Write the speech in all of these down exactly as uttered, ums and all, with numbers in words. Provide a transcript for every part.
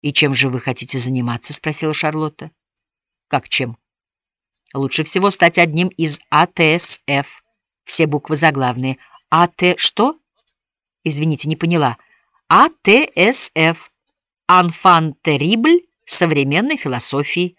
«И чем же вы хотите заниматься?» — спросила Шарлотта. «Как чем?» «Лучше всего стать одним из А Т С Ф. Все буквы заглавные. А Т что?» «Извините, не поняла». А Т С Ф. Enfant terrible современной философии».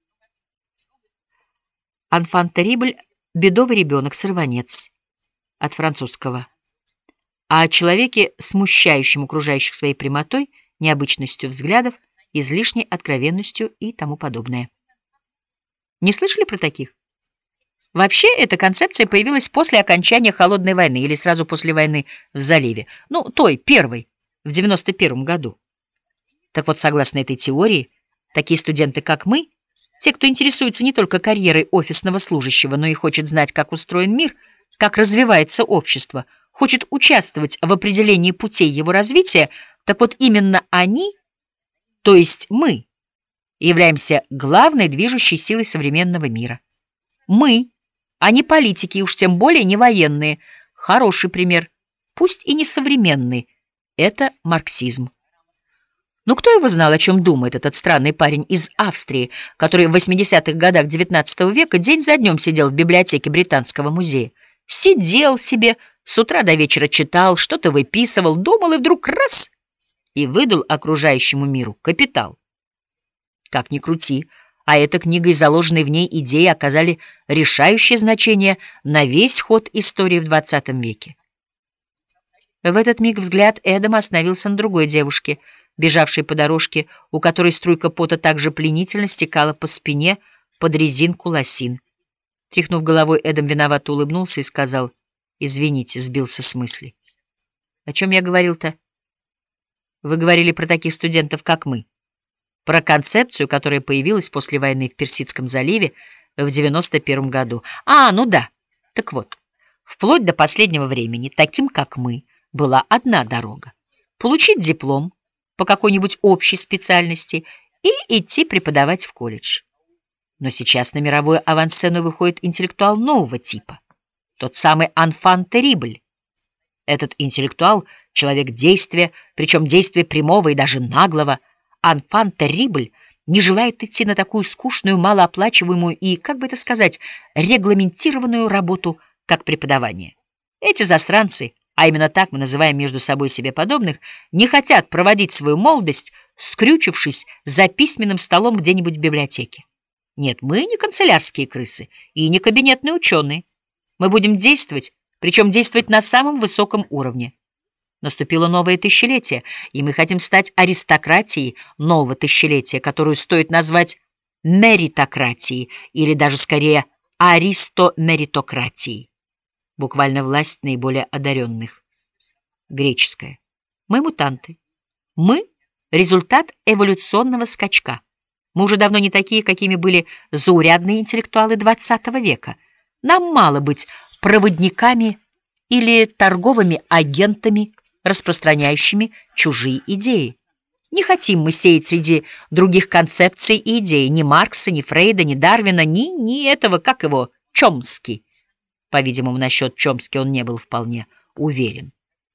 Enfant terrible — бедовый ребенок, сорванец. От французского. О человеке, смущающем окружающих своей прямотой, необычностью взглядов, излишней откровенностью и тому подобное. Не слышали про таких? Вообще, эта концепция появилась после окончания Холодной войны или сразу после войны в заливе. Ну, той, первой, в девяносто первом году. Так вот, согласно этой теории, такие студенты, как мы, те, кто интересуется не только карьерой офисного служащего, но и хочет знать, как устроен мир, как развивается общество, хочет участвовать в определении путей его развития, так вот именно они, то есть мы, являемся главной движущей силой современного мира. Мы, а не политики, уж тем более не военные. Хороший пример, пусть и не современный, это марксизм. Но кто его знал, о чем думает этот странный парень из Австрии, который в восьмидесятых годах девятнадцатого века день за днем сидел в библиотеке Британского музея? Сидел себе, с утра до вечера читал, что-то выписывал, думал, и вдруг раз — и выдал окружающему миру капитал. Как ни крути, а эта книга и заложенные в ней идеи оказали решающее значение на весь ход истории в двадцатом веке. В этот миг взгляд Эдама остановился на другой девушке, бежавшей по дорожке, у которой струйка пота так же пленительно стекала по спине под резинку лосин. Тряхнув головой, Эдам виновато улыбнулся и сказал: «Извините, сбился с мысли». «О чем я говорил-то?» «Вы говорили про таких студентов, как мы. Про концепцию, которая появилась после войны в Персидском заливе в девяносто первом году. А, ну да. Так вот, вплоть до последнего времени таким, как мы, была одна дорога — получить диплом по какой-нибудь общей специальности и идти преподавать в колледж. Но сейчас на мировую авансцену выходит интеллектуал нового типа, тот самый enfant terrible. Этот интеллектуал — человек действия, причем действия прямого и даже наглого. Enfant terrible не желает идти на такую скучную, малооплачиваемую и, как бы это сказать, регламентированную работу, как преподавание. Эти засранцы, а именно так мы называем между собой себе подобных, не хотят проводить свою молодость, скрючившись за письменным столом где-нибудь в библиотеке. Нет, мы не канцелярские крысы и не кабинетные ученые. Мы будем действовать, причем действовать на самом высоком уровне. Наступило новое тысячелетие, и мы хотим стать аристократией нового тысячелетия, которую стоит назвать меритократией, или даже скорее аристомеритократией. Буквально власть наиболее одаренных. Греческая. Мы мутанты. Мы — результат эволюционного скачка. Мы уже давно не такие, какими были заурядные интеллектуалы двадцатого века. Нам мало быть проводниками или торговыми агентами, распространяющими чужие идеи. Не хотим мы сеять среди других концепций и идей ни Маркса, ни Фрейда, ни Дарвина, ни, ни этого, как его, Чомски. По-видимому, насчет Чомски он не был вполне уверен.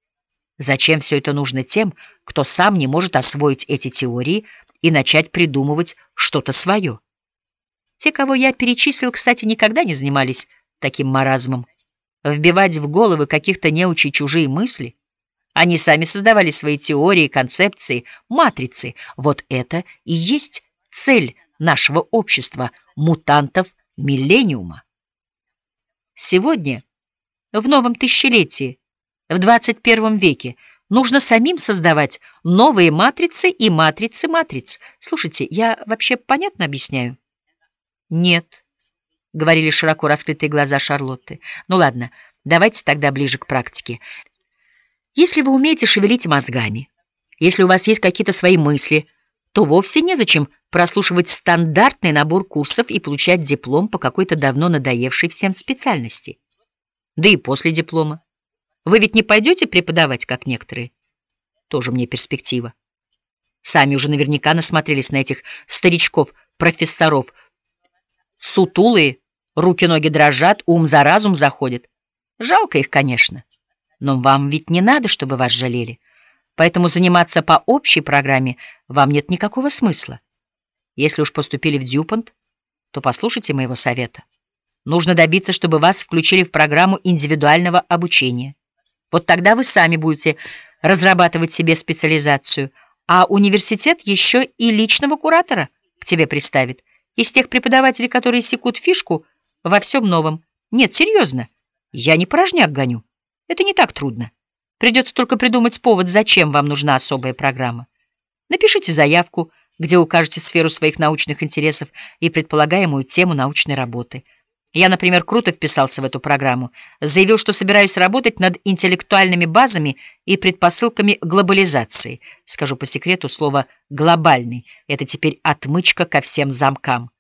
Зачем все это нужно тем, кто сам не может освоить эти теории и начать придумывать что-то свое? Те, кого я перечислил, кстати, никогда не занимались таким маразмом. Вбивать в головы каких-то неучей чужие мысли. Они сами создавали свои теории, концепции, матрицы. Вот это и есть цель нашего общества, мутантов миллениума. Сегодня, в новом тысячелетии, в двадцать первом веке, нужно самим создавать новые матрицы и матрицы матриц. Слушайте, я вообще понятно объясняю? Нет, — говорили широко раскрытые глаза Шарлотты. Ну ладно, давайте тогда ближе к практике. Если вы умеете шевелить мозгами, если у вас есть какие-то свои мысли, то вовсе незачем прослушивать стандартный набор курсов и получать диплом по какой-то давно надоевшей всем специальности. Да и после диплома. Вы ведь не пойдете преподавать, как некоторые? Тоже мне перспектива. Сами уже наверняка насмотрелись на этих старичков-профессоров. Сутулые, руки-ноги дрожат, ум за разум заходит. Жалко их, конечно. Но вам ведь не надо, чтобы вас жалели. Поэтому заниматься по общей программе вам нет никакого смысла. Если уж поступили в Дьюпонт, то послушайте моего совета. Нужно добиться, чтобы вас включили в программу индивидуального обучения. Вот тогда вы сами будете разрабатывать себе специализацию, а университет еще и личного куратора к тебе приставит, из тех преподавателей, которые секут фишку во всем новом. Нет, серьезно, я не порожняк гоню. Это не так трудно. Придется только придумать повод, зачем вам нужна особая программа. Напишите заявку, где укажете сферу своих научных интересов и предполагаемую тему научной работы. Я, например, круто вписался в эту программу, заявил, что собираюсь работать над интеллектуальными базами и предпосылками глобализации. Скажу по секрету, слово «глобальный» — это теперь отмычка ко всем замкам.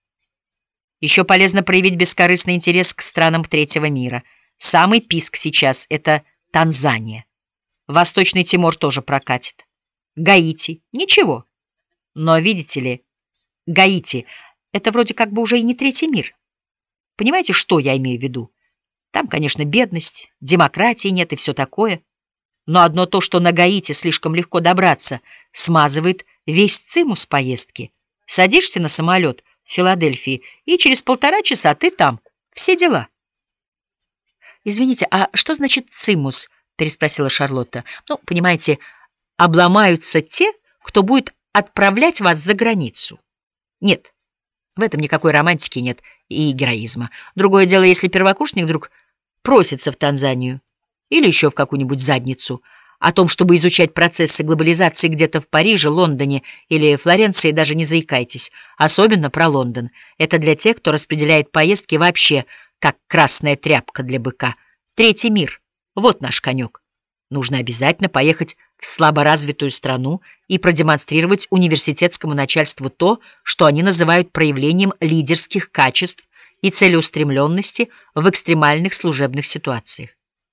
Еще полезно проявить бескорыстный интерес к странам третьего мира. Самый писк сейчас — это Танзания. Восточный Тимор тоже прокатит. Гаити — ничего. Но, видите ли, Гаити — это вроде как бы уже и не третий мир. Понимаете, что я имею в виду? Там, конечно, бедность, демократии нет и все такое. Но одно то, что на Гаити слишком легко добраться, смазывает весь цимус поездки. Садишься на самолет в Филадельфии, и через полтора часа ты там. Все дела. «Извините, а что значит цимус?» — переспросила Шарлотта. «Ну, понимаете, обломаются те, кто будет отправлять вас за границу». «Нет, в этом никакой романтики нет и героизма. Другое дело, если первокурсник вдруг просится в Танзанию или еще в какую-нибудь задницу. О том, чтобы изучать процессы глобализации где-то в Париже, Лондоне или Флоренции, даже не заикайтесь. Особенно про Лондон. Это для тех, кто распределяет поездки вообще, как красная тряпка для быка. Третий мир. Вот наш конек. Нужно обязательно поехать в слаборазвитую страну и продемонстрировать университетскому начальству то, что они называют проявлением лидерских качеств и целеустремленности в экстремальных служебных ситуациях.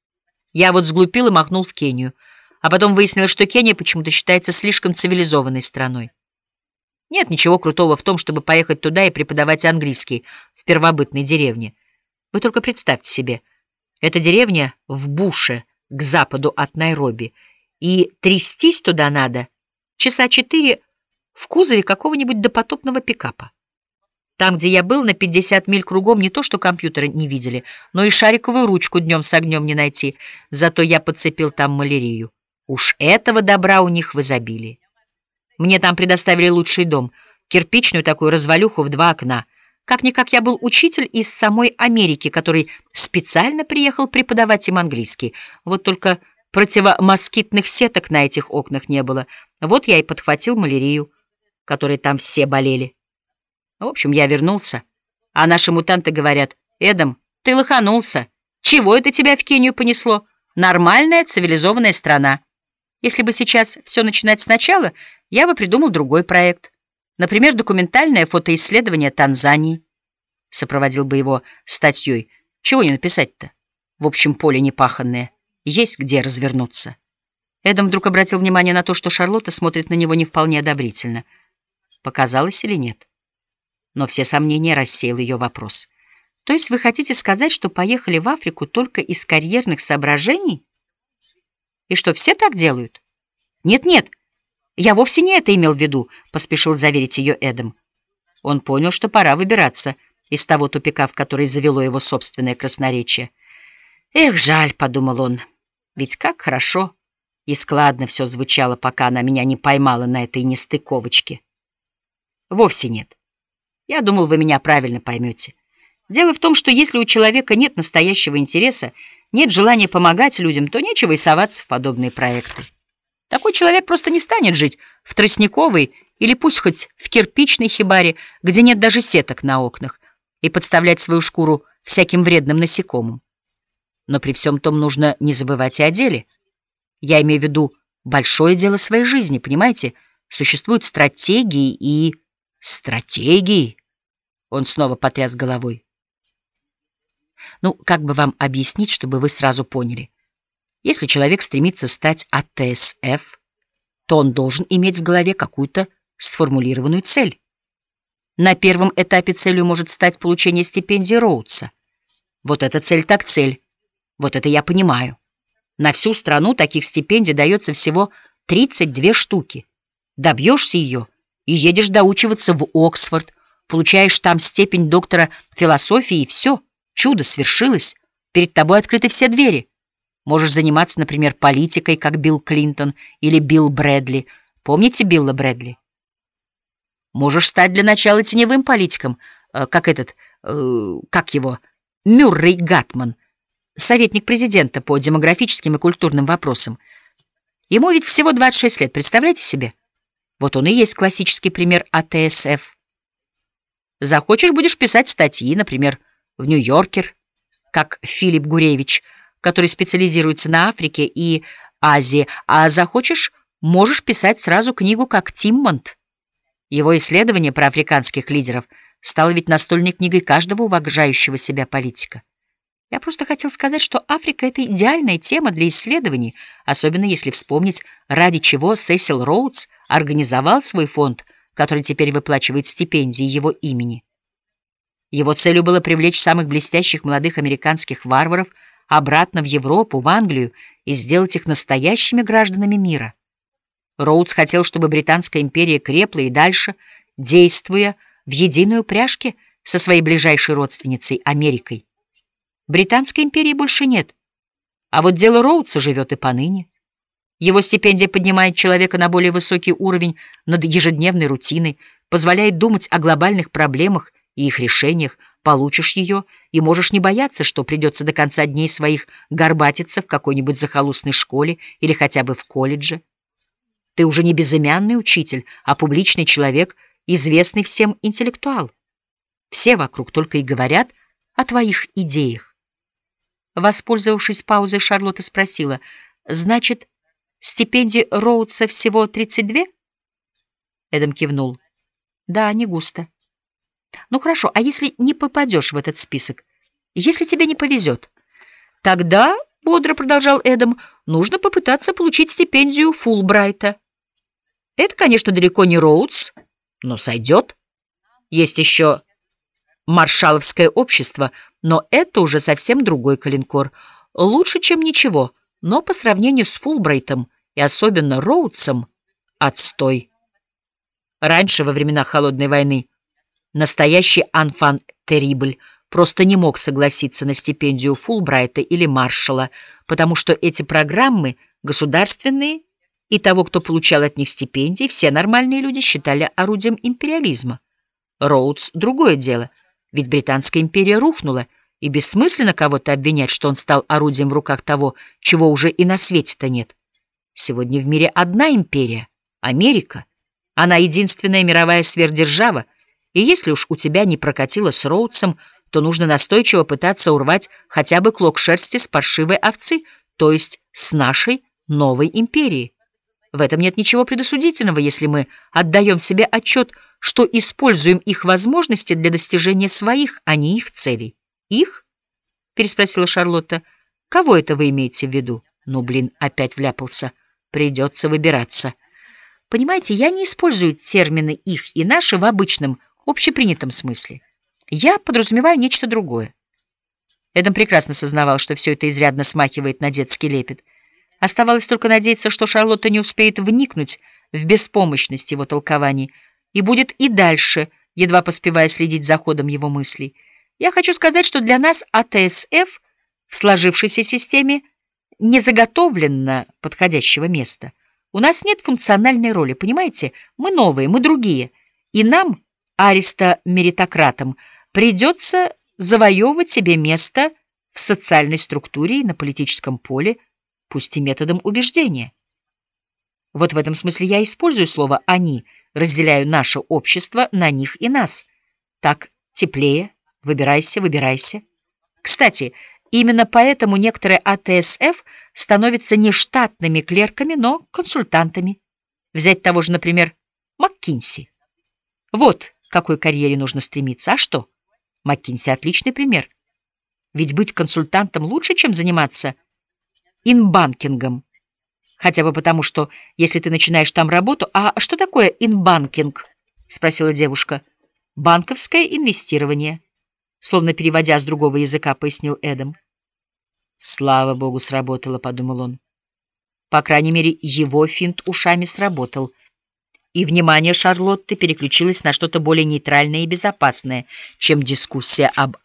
Я вот сглупил и махнул в Кению, а потом выяснилось, что Кения почему-то считается слишком цивилизованной страной. Нет ничего крутого в том, чтобы поехать туда и преподавать английский в первобытной деревне. Вы только представьте себе, эта деревня в буше, к западу от Найроби, и трястись туда надо часа четыре в кузове какого-нибудь допотопного пикапа. Там, где я был, на пятьдесят миль кругом не то что компьютеры не видели, но и шариковую ручку днем с огнем не найти, зато я подцепил там малярию. Уж этого добра у них в изобилии. Мне там предоставили лучший дом, кирпичную такую развалюху в два окна. Как-никак я был учитель из самой Америки, который специально приехал преподавать им английский. Вот только противомоскитных сеток на этих окнах не было. Вот я и подхватил малярию, которой там все болели. В общем, я вернулся, а наши мутанты говорят: «Эдам, ты лоханулся. Чего это тебя в Кению понесло? Нормальная цивилизованная страна. Если бы сейчас все начинать сначала, я бы придумал другой проект. Например, документальное фотоисследование Танзании». Сопроводил бы его статьей. Чего не написать-то? В общем, поле непаханное. Есть где развернуться. Эдам вдруг обратил внимание на то, что Шарлотта смотрит на него не вполне одобрительно. Показалось или нет? Но все сомнения рассеял ее вопрос. «То есть вы хотите сказать, что поехали в Африку только из карьерных соображений? И что, все так делают?» «Нет-нет, я вовсе не это имел в виду», — поспешил заверить ее Эдам. Он понял, что пора выбираться из того тупика, в который завело его собственное красноречие. «Эх, жаль», — подумал он, — «ведь как хорошо и складно все звучало, пока она меня не поймала на этой нестыковочке». «Вовсе нет. Я думал, вы меня правильно поймете. Дело в том, что если у человека нет настоящего интереса, нет желания помогать людям, то нечего и соваться в подобные проекты. Такой человек просто не станет жить в тростниковой или пусть хоть в кирпичной хибаре, где нет даже сеток на окнах, и подставлять свою шкуру всяким вредным насекомым. Но при всем том нужно не забывать и о деле. Я имею в виду большое дело своей жизни, понимаете? Существуют стратегии и... Стратегии? Он снова потряс головой. Ну, как бы вам объяснить, чтобы вы сразу поняли? Если человек стремится стать А Т С Ф, то он должен иметь в голове какую-то сформулированную цель. На первом этапе целью может стать получение стипендии Роудса. Вот эта цель так цель. Вот это я понимаю. На всю страну таких стипендий дается всего тридцать две штуки. Добьешься ее и едешь доучиваться в Оксфорд, получаешь там степень доктора философии, и все, чудо свершилось. Перед тобой открыты все двери. Можешь заниматься, например, политикой, как Билл Клинтон или Билл Брэдли. Помните Билла Брэдли? Можешь стать для начала теневым политиком, э, как этот, э, как его, Мюррей Гатман, советник президента по демографическим и культурным вопросам. Ему ведь всего двадцать шесть лет, представляете себе? Вот он и есть классический пример А Т С Ф. Захочешь, будешь писать статьи, например, в «Нью-Йоркер», как Филипп Гуревич, который специализируется на Африке и Азии, а захочешь, можешь писать сразу книгу, как Тиммонт. Его исследование про африканских лидеров стало ведь настольной книгой каждого уважающего себя политика. Я просто хотел сказать, что Африка — это идеальная тема для исследований, особенно если вспомнить, ради чего Сесил Роудс организовал свой фонд, который теперь выплачивает стипендии его имени. Его целью было привлечь самых блестящих молодых американских варваров обратно в Европу, в Англию, и сделать их настоящими гражданами мира. Роудс хотел, чтобы Британская империя крепла и дальше, действуя в единой упряжке со своей ближайшей родственницей Америкой. Британской империи больше нет, а вот дело Роудса живет и поныне. Его стипендия поднимает человека на более высокий уровень над ежедневной рутиной, позволяет думать о глобальных проблемах и их решениях. Получишь ее и можешь не бояться, что придется до конца дней своих горбатиться в какой-нибудь захолустной школе или хотя бы в колледже. Ты уже не безымянный учитель, а публичный человек, известный всем интеллектуал. Все вокруг только и говорят о твоих идеях. Воспользовавшись паузой, Шарлотта спросила: «Значит, стипендий Роудса всего тридцать две?» Эдам кивнул. «Да, не густо. Ну хорошо, а если не попадешь в этот список? Если тебе не повезет?» «Тогда, — бодро продолжал Эдам, — нужно попытаться получить стипендию Фулбрайта. Это, конечно, далеко не Роудс, но сойдет. Есть еще Маршалловское общество, но это уже совсем другой калинкор. Лучше, чем ничего, но по сравнению с Фулбрайтом и особенно Роудсом — отстой». Раньше, во времена Холодной войны, настоящий анфан терибль просто не мог согласиться на стипендию Фулбрайта или Маршалла, потому что эти программы государственные, и того, кто получал от них стипендии, все нормальные люди считали орудием империализма. Роудс — другое дело, ведь Британская империя рухнула, и бессмысленно кого-то обвинять, что он стал орудием в руках того, чего уже и на свете-то нет. Сегодня в мире одна империя — Америка. Она единственная мировая сверхдержава, и если уж у тебя не прокатило с Роудсом, то нужно настойчиво пытаться урвать хотя бы клок шерсти с паршивой овцы, то есть с нашей новой империи. В этом нет ничего предосудительного, если мы отдаем себе отчет, что используем их возможности для достижения своих, а не их целей. «Их?» — переспросила Шарлотта. «Кого это вы имеете в виду?» «Ну, блин, опять вляпался. Придется выбираться. Понимаете, я не использую термины «их» и «наши» в обычном, общепринятом смысле. Я подразумеваю нечто другое». Эдам прекрасно сознавал, что все это изрядно смахивает на детский лепет. Оставалось только надеяться, что Шарлотта не успеет вникнуть в беспомощность его толкований и будет и дальше, едва поспевая следить за ходом его мыслей. Я хочу сказать, что для нас А Т С Ф в сложившейся системе не заготовлено подходящего места. У нас нет функциональной роли, понимаете? Мы новые, мы другие. И нам, аристомеритократам, придется завоевывать себе место в социальной структуре и на политическом поле, пусть и методом убеждения. Вот в этом смысле я использую слово «они», разделяю наше общество на них и нас. Так теплее, выбирайся, выбирайся. Кстати, именно поэтому некоторые А Т С Ф становятся не штатными клерками, но консультантами. Взять того же, например, МакКинси. Вот к какой карьере нужно стремиться. А что? МакКинси — отличный пример. Ведь быть консультантом лучше, чем заниматься инбанкингом. Хотя бы потому, что если ты начинаешь там работу... А что такое инбанкинг? Спросила девушка. Банковское инвестирование. Словно переводя с другого языка, пояснил Эдам. Слава богу, сработало, подумал он. По крайней мере, его финт ушами сработал. И внимание Шарлотты переключилось на что-то более нейтральное и безопасное, чем дискуссия об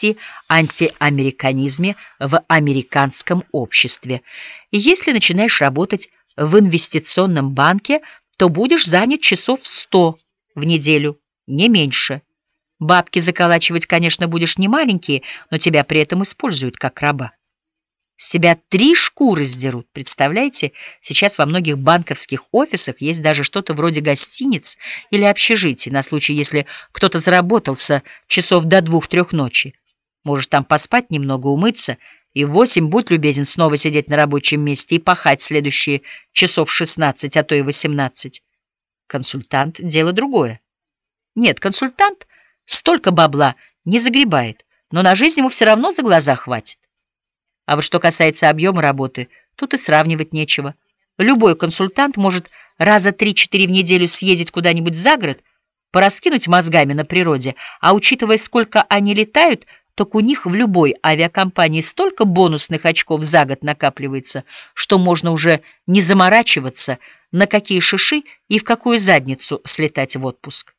анти-антиамериканизме в американском обществе. И если начинаешь работать в инвестиционном банке, то будешь занят часов сто в неделю, не меньше. Бабки заколачивать, конечно, будешь не маленькие, но тебя при этом используют как раба. С себя три шкуры сдерут, представляете? Сейчас во многих банковских офисах есть даже что-то вроде гостиниц или общежитий, на случай, если кто-то заработался часов до двух-трех ночи. Можешь там поспать немного, умыться, и в восемь, будь любезен, снова сидеть на рабочем месте и пахать следующие часов шестнадцать, а то и восемнадцать. Консультант — дело другое. Нет, консультант столько бабла не загребает, но на жизнь ему все равно за глаза хватит. А вот что касается объема работы, тут и сравнивать нечего. Любой консультант может раза три-четыре в неделю съездить куда-нибудь за город, пораскинуть мозгами на природе, а учитывая, сколько они летают, так у них в любой авиакомпании столько бонусных очков за год накапливается, что можно уже не заморачиваться, на какие шиши и в какую задницу слетать в отпуск.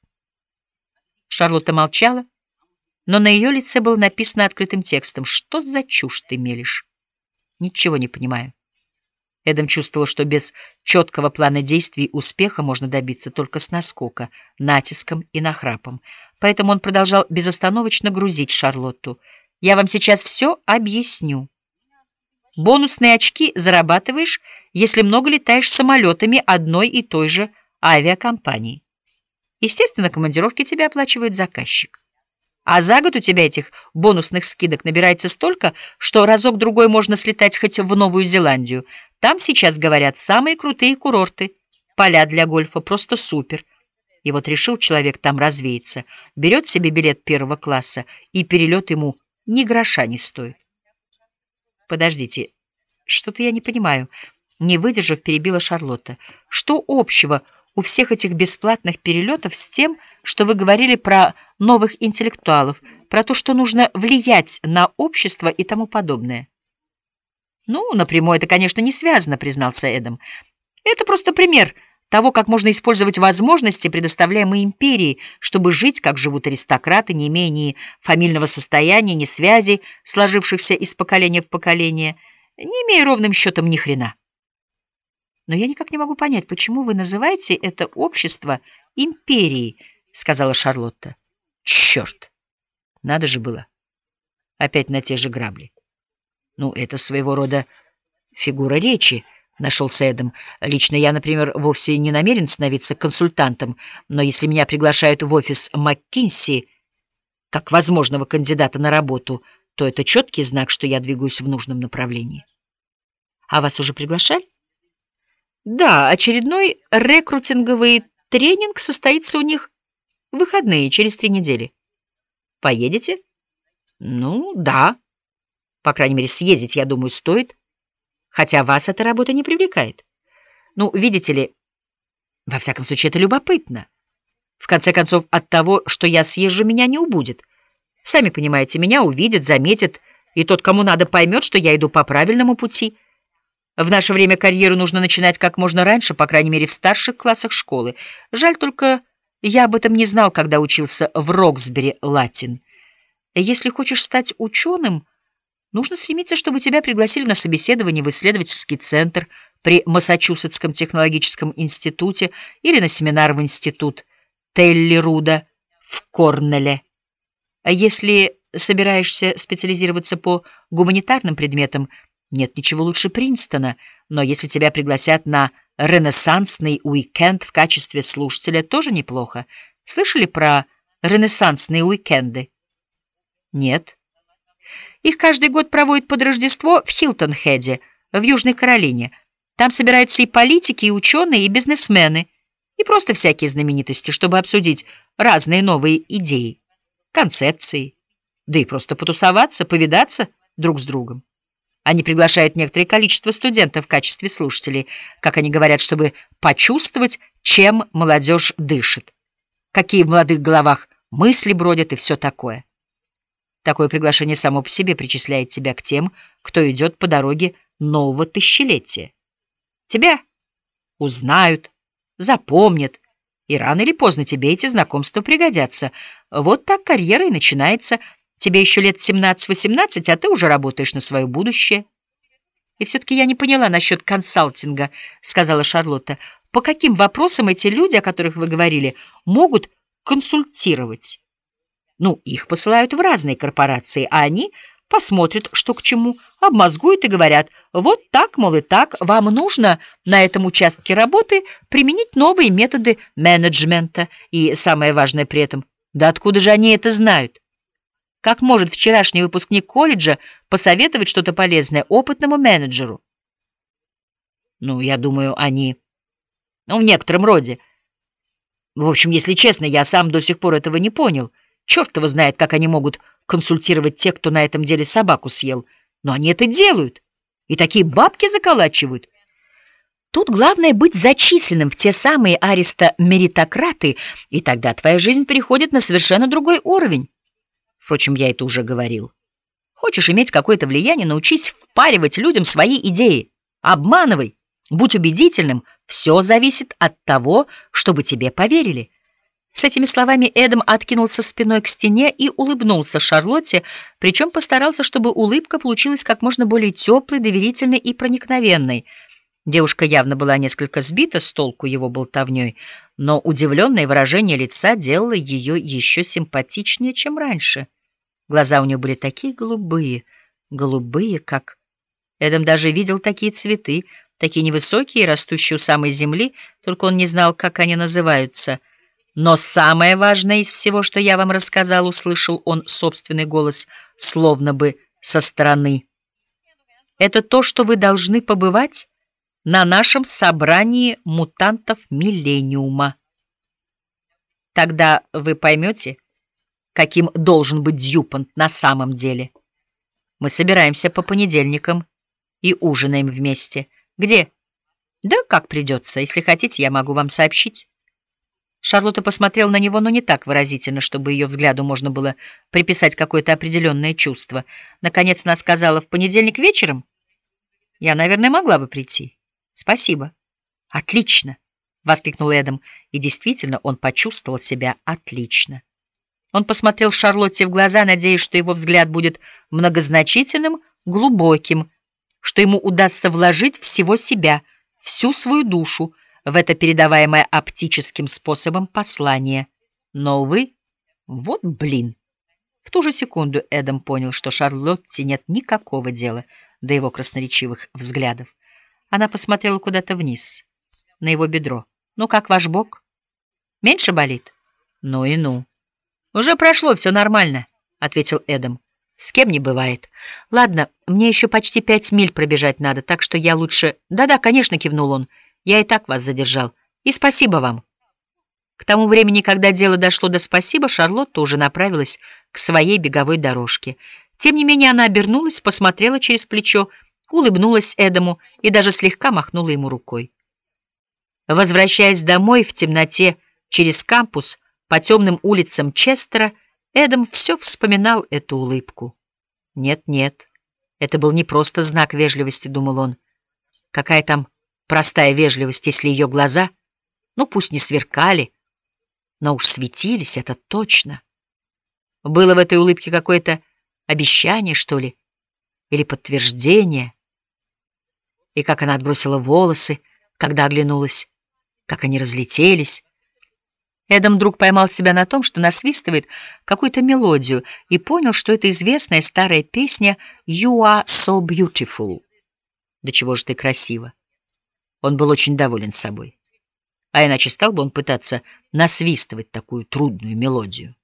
Шарлотта молчала, но на ее лице было написано открытым текстом: «Что за чушь ты мелешь?» «Ничего не понимаю». Эдам чувствовал, что без четкого плана действий успеха можно добиться только с наскока, натиском и нахрапом. Поэтому он продолжал безостановочно грузить Шарлотту. «Я вам сейчас все объясню. Бонусные очки зарабатываешь, если много летаешь самолетами одной и той же авиакомпании. Естественно, командировки тебе оплачивает заказчик. А за год у тебя этих бонусных скидок набирается столько, что разок-другой можно слетать хоть в Новую Зеландию. Там сейчас, говорят, самые крутые курорты. Поля для гольфа просто супер. И вот решил человек там развеяться, берет себе билет первого класса, и перелет ему ни гроша не стоит». «Подождите, что-то я не понимаю», — не выдержав, перебила Шарлотта. «Что общего у всех этих бесплатных перелетов с тем, что вы говорили про новых интеллектуалов, про то, что нужно влиять на общество и тому подобное?» «Ну, напрямую это, конечно, не связано», — признался Эдам. «Это просто пример того, как можно использовать возможности, предоставляемые империей, чтобы жить, как живут аристократы, не имея ни фамильного состояния, ни связей, сложившихся из поколения в поколение, не имея ровным счетом ни хрена. Но я никак не могу понять, почему вы называете это общество империей», — сказала Шарлотта. «Черт! Надо же было. Опять на те же грабли. Ну, это своего рода фигура речи», — нашелся Эдам. «Лично я, например, вовсе не намерен становиться консультантом, но если меня приглашают в офис МакКинси как возможного кандидата на работу, то это четкий знак, что я двигаюсь в нужном направлении». «А вас уже приглашали?» «Да, очередной рекрутинговый тренинг состоится у них в выходные через три недели. Поедете?» «Ну, да. По крайней мере, съездить, я думаю, стоит. Хотя вас эта работа не привлекает. Ну, видите ли, во всяком случае, это любопытно. В конце концов, от того, что я съезжу, меня не убудет. Сами понимаете, меня увидят, заметят, и тот, кому надо, поймет, что я иду по правильному пути. В наше время карьеру нужно начинать как можно раньше, по крайней мере, в старших классах школы. Жаль только, я об этом не знал, когда учился в Роксбери, Латин. Если хочешь стать ученым, нужно стремиться, чтобы тебя пригласили на собеседование в исследовательский центр при Массачусетском технологическом институте или на семинар в институт Телли-Руда в Корнелле. А если собираешься специализироваться по гуманитарным предметам, нет ничего лучше Принстона, но если тебя пригласят на ренессансный уикенд в качестве слушателя, тоже неплохо. Слышали про ренессансные уикенды? Нет. Их каждый год проводят под Рождество в Хилтон-Хеде, в Южной Каролине. Там собираются и политики, и ученые, и бизнесмены, и просто всякие знаменитости, чтобы обсудить разные новые идеи, концепции, да и просто потусоваться, повидаться друг с другом. Они приглашают некоторое количество студентов в качестве слушателей, как они говорят, чтобы почувствовать, чем молодежь дышит, какие в молодых головах мысли бродят и все такое. Такое приглашение само по себе причисляет тебя к тем, кто идет по дороге нового тысячелетия. Тебя узнают, запомнят, и рано или поздно тебе эти знакомства пригодятся. Вот так карьера и начинается. Тебе еще лет семнадцать-восемнадцать, а ты уже работаешь на свое будущее. И все-таки я не поняла насчет консалтинга, сказала Шарлотта. По каким вопросам эти люди, о которых вы говорили, могут консультировать? Ну, их посылают в разные корпорации, а они посмотрят, что к чему, обмозгуют и говорят: вот так, мол, и так, вам нужно на этом участке работы применить новые методы менеджмента. И самое важное при этом, да откуда же они это знают? Как может вчерашний выпускник колледжа посоветовать что-то полезное опытному менеджеру? Ну, я думаю, они... Ну, в некотором роде. В общем, если честно, я сам до сих пор этого не понял. Черт его знает, как они могут консультировать тех, кто на этом деле собаку съел. Но они это делают. И такие бабки заколачивают. Тут главное быть зачисленным в те самые аристомеритократы, и тогда твоя жизнь переходит на совершенно другой уровень. Впрочем, я это уже говорил. Хочешь иметь какое-то влияние, научись впаривать людям свои идеи. Обманывай, будь убедительным. Все зависит от того, чтобы тебе поверили. С этими словами Эдам откинулся спиной к стене и улыбнулся Шарлотте, причем постарался, чтобы улыбка получилась как можно более теплой, доверительной и проникновенной. Девушка явно была несколько сбита с толку его болтовней, но удивленное выражение лица делало ее еще симпатичнее, чем раньше. Глаза у нее были такие голубые, голубые, как... Эдам даже видел такие цветы, такие невысокие, растущие у самой земли, только он не знал, как они называются. Но самое важное из всего, что я вам рассказал, услышал он собственный голос, словно бы со стороны. Это то, что вы должны побывать на нашем собрании мутантов Миллениума. Тогда вы поймете, каким должен быть Дьюпонт на самом деле. Мы собираемся по понедельникам и ужинаем вместе. Где? Да как придется. Если хотите, я могу вам сообщить. Шарлотта посмотрела на него, но не так выразительно, чтобы ее взгляду можно было приписать какое-то определенное чувство. Наконец она сказала: в понедельник вечером? Я, наверное, могла бы прийти. Спасибо. Отлично, воскликнул Эдам, и действительно он почувствовал себя отлично. Он посмотрел Шарлотте в глаза, надеясь, что его взгляд будет многозначительным, глубоким, что ему удастся вложить всего себя, всю свою душу в это передаваемое оптическим способом послание. Но, увы, вот блин. В ту же секунду Эдам понял, что Шарлотте нет никакого дела до его красноречивых взглядов. Она посмотрела куда-то вниз, на его бедро. «Ну, как ваш бок? Меньше болит?» «Ну и ну». «Уже прошло, все нормально», — ответил Эдам. «С кем не бывает. Ладно, мне еще почти пять миль пробежать надо, так что я лучше...» «Да-да, конечно», — кивнул он. «Я и так вас задержал. И спасибо вам». К тому времени, когда дело дошло до спасибо, Шарлотта уже направилась к своей беговой дорожке. Тем не менее она обернулась, посмотрела через плечо, улыбнулась Эдаму и даже слегка махнула ему рукой. Возвращаясь домой в темноте через кампус по темным улицам Честера, Эдам все вспоминал эту улыбку. Нет-нет, это был не просто знак вежливости, думал он. Какая там простая вежливость, если ее глаза, ну пусть не сверкали, но уж светились, это точно. Было в этой улыбке какое-то обещание, что ли, или подтверждение. И как она отбросила волосы, когда оглянулась, как они разлетелись. Эдам вдруг поймал себя на том, что насвистывает какую-то мелодию, и понял, что это известная старая песня «You are so beautiful». «Да чего же ты красива». Он был очень доволен собой. А иначе стал бы он пытаться насвистывать такую трудную мелодию.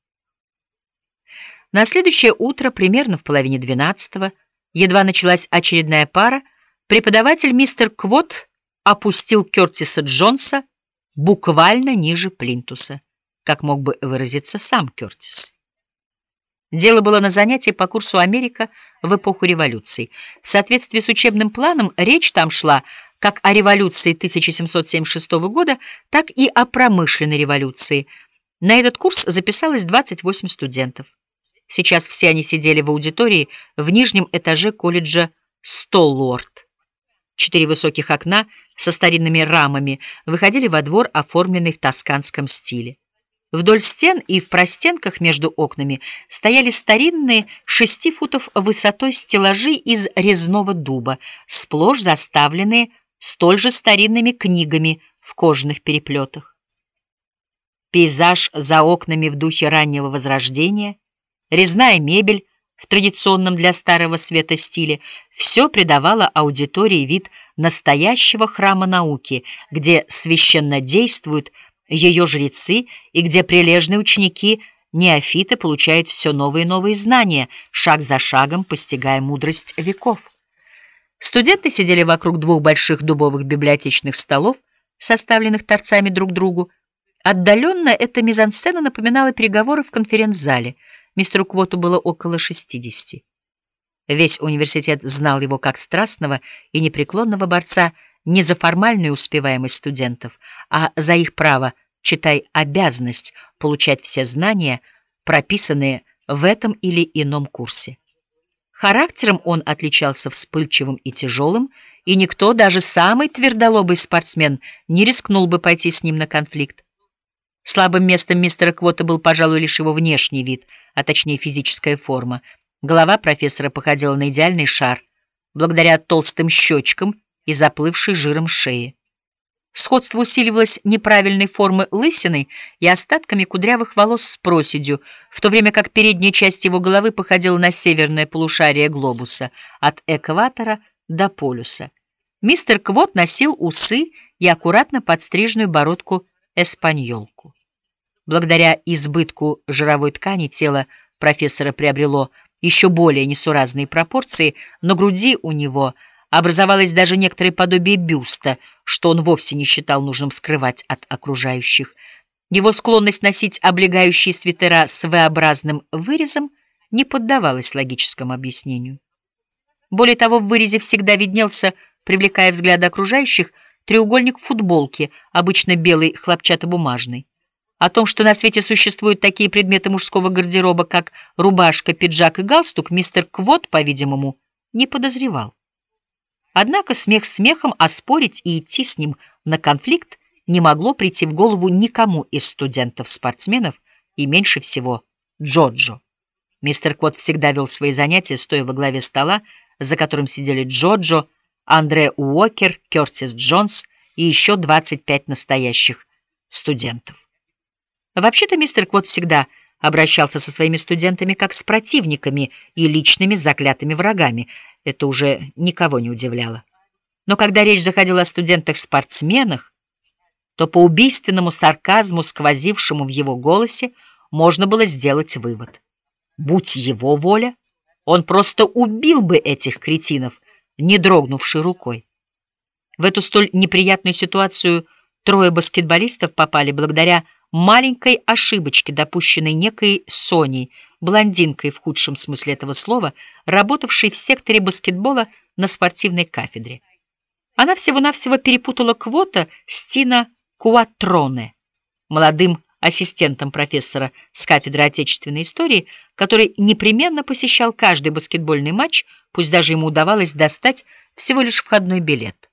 На следующее утро, примерно в половине двенадцатого, едва началась очередная пара, преподаватель мистер Квот опустил Кертиса Джонса буквально ниже плинтуса, как мог бы выразиться сам Кертис. Дело было на занятии по курсу «Америка в эпоху революции». В соответствии с учебным планом речь там шла как о революции тысяча семьсот семьдесят шестого года, так и о промышленной революции. На этот курс записалось двадцать восемь студентов. Сейчас все они сидели в аудитории в нижнем этаже колледжа Столуорт. Четыре высоких окна со старинными рамами выходили во двор, оформленный в тосканском стиле. Вдоль стен и в простенках между окнами стояли старинные шести футов высотой стеллажи из резного дуба, сплошь заставленные столь же старинными книгами в кожаных переплетах. Пейзаж за окнами в духе раннего Возрождения, резная мебель в традиционном для Старого Света стиле — все придавало аудитории вид настоящего храма науки, где священно действуют ее жрецы и где прилежные ученики-неофиты получают все новые и новые знания, шаг за шагом постигая мудрость веков. Студенты сидели вокруг двух больших дубовых библиотечных столов, составленных торцами друг к другу. Отдаленно эта мизансцена напоминала переговоры в конференц-зале. Мистеру Квоту было около шестидесяти. Весь университет знал его как страстного и непреклонного борца не за формальную успеваемость студентов, а за их право, читай, обязанность получать все знания, прописанные в этом или ином курсе. Характером он отличался вспыльчивым и тяжелым, и никто, даже самый твердолобый спортсмен, не рискнул бы пойти с ним на конфликт. Слабым местом мистера Квота был, пожалуй, лишь его внешний вид, а точнее физическая форма. Голова профессора походила на идеальный шар, благодаря толстым щечкам и заплывшей жиром шеи. Сходство усиливалось неправильной формы лысиной и остатками кудрявых волос с проседью, в то время как передняя часть его головы походила на северное полушарие глобуса, от экватора до полюса. Мистер Квот носил усы и аккуратно подстриженную бородку-эспаньолку. Благодаря избытку жировой ткани тело профессора приобрело еще более несуразные пропорции, на груди у него образовалось даже некоторое подобие бюста, что он вовсе не считал нужным скрывать от окружающих. Его склонность носить облегающие свитера с V-образным вырезом не поддавалась логическому объяснению. Более того, в вырезе всегда виднелся, привлекая взгляды окружающих, треугольник футболки, обычно белый хлопчатобумажный. О том, что на свете существуют такие предметы мужского гардероба, как рубашка, пиджак и галстук, мистер Квот, по-видимому, не подозревал. Однако смех смехом, а спорить и идти с ним на конфликт не могло прийти в голову никому из студентов-спортсменов, и меньше всего Джоджо. Мистер Квот всегда вел свои занятия, стоя во главе стола, за которым сидели Джоджо, Андре Уокер, Кертис Джонс и еще двадцать пять настоящих студентов. Вообще-то мистер Квот всегда обращался со своими студентами как с противниками и личными заклятыми врагами. Это уже никого не удивляло. Но когда речь заходила о студентах-спортсменах, то по убийственному сарказму, сквозившему в его голосе, можно было сделать вывод. Будь его воля, он просто убил бы этих кретинов, не дрогнувшей рукой. В эту столь неприятную ситуацию трое баскетболистов попали благодаря маленькой ошибочке, допущенной некой Соней, блондинкой в худшем смысле этого слова, работавшей в секторе баскетбола на спортивной кафедре. Она всего-навсего перепутала Квота с Тино Куатроне, молодым ассистентом профессора с кафедры отечественной истории, который непременно посещал каждый баскетбольный матч, пусть даже ему удавалось достать всего лишь входной билет.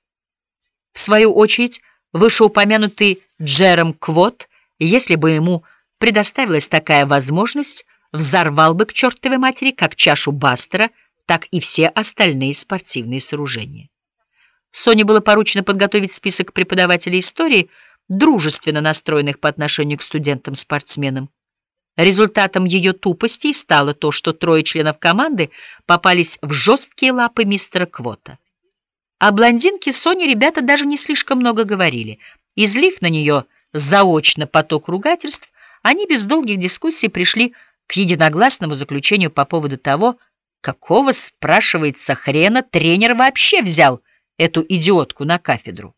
В свою очередь, вышеупомянутый Джером Квот, если бы ему предоставилась такая возможность, взорвал бы к чертовой матери как чашу Бастера, так и все остальные спортивные сооружения. Соне было поручено подготовить список преподавателей истории, дружественно настроенных по отношению к студентам-спортсменам. Результатом ее тупости стало то, что трое членов команды попались в жесткие лапы мистера Квота. О блондинке Соне ребята даже не слишком много говорили. Излив на нее заочно поток ругательств, они без долгих дискуссий пришли к единогласному заключению по поводу того, какого, спрашивается, хрена тренер вообще взял эту идиотку на кафедру.